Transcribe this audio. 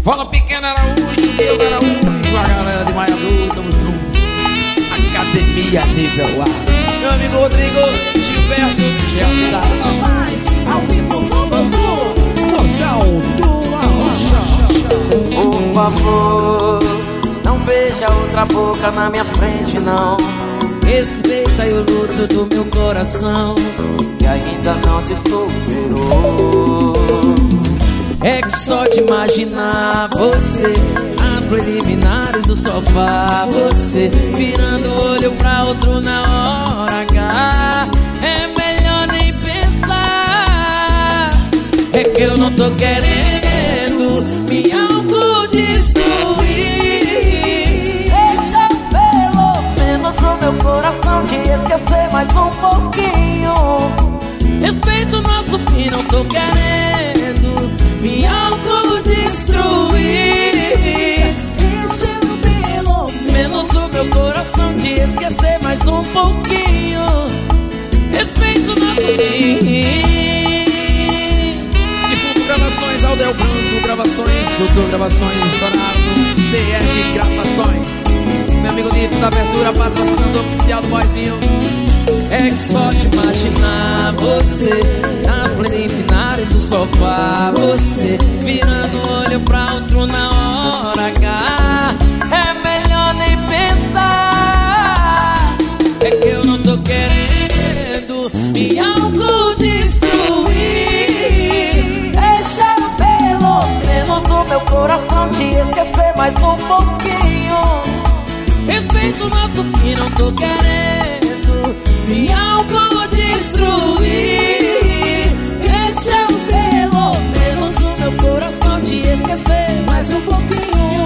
Fala Pequeno Araújo, Deus Araújo, a galera de Maiadu, tamo junto. Academia Nível A. Meu amigo Rodrigo, Gilberto, Gelsat. Ao vivo no Sul, Local do Arrocha. Por favor, não veja outra boca na minha frente, não. respeita o luto do meu coração, E ainda não te superou. é que só de imaginar você, as preliminares do sofá, você virando o olho pra outro na hora H, é melhor nem pensar. É que eu não tô querendo me autodestruir. Deixa pelo menos o meu coração te esquecer mais um pouquinho. Respeito o nosso fim, não tô querendo me autodestruir. Deixa eu pelo menos o meu coração te esquecer mais um pouquinho. Respeito o nosso fim. Difundo Gravações, Aldel Branco Gravações, Doutor Gravações, Dourado, DR Gravações. Meu amigo Nito da Abertura, patrocinador oficial do Boizinho. É que só de imaginar você nas preliminares do sofá, você virando o olho pra outro na hora H, É melhor nem pensar. é que eu não tô querendo me autodestruir. Deixa pelo menos o meu coração te esquecer mais um pouquinho. Respeito o nosso fim, não tô querendo me autodestruir. Deixa eu pelo menos o meu coração te esquecer mais um pouquinho.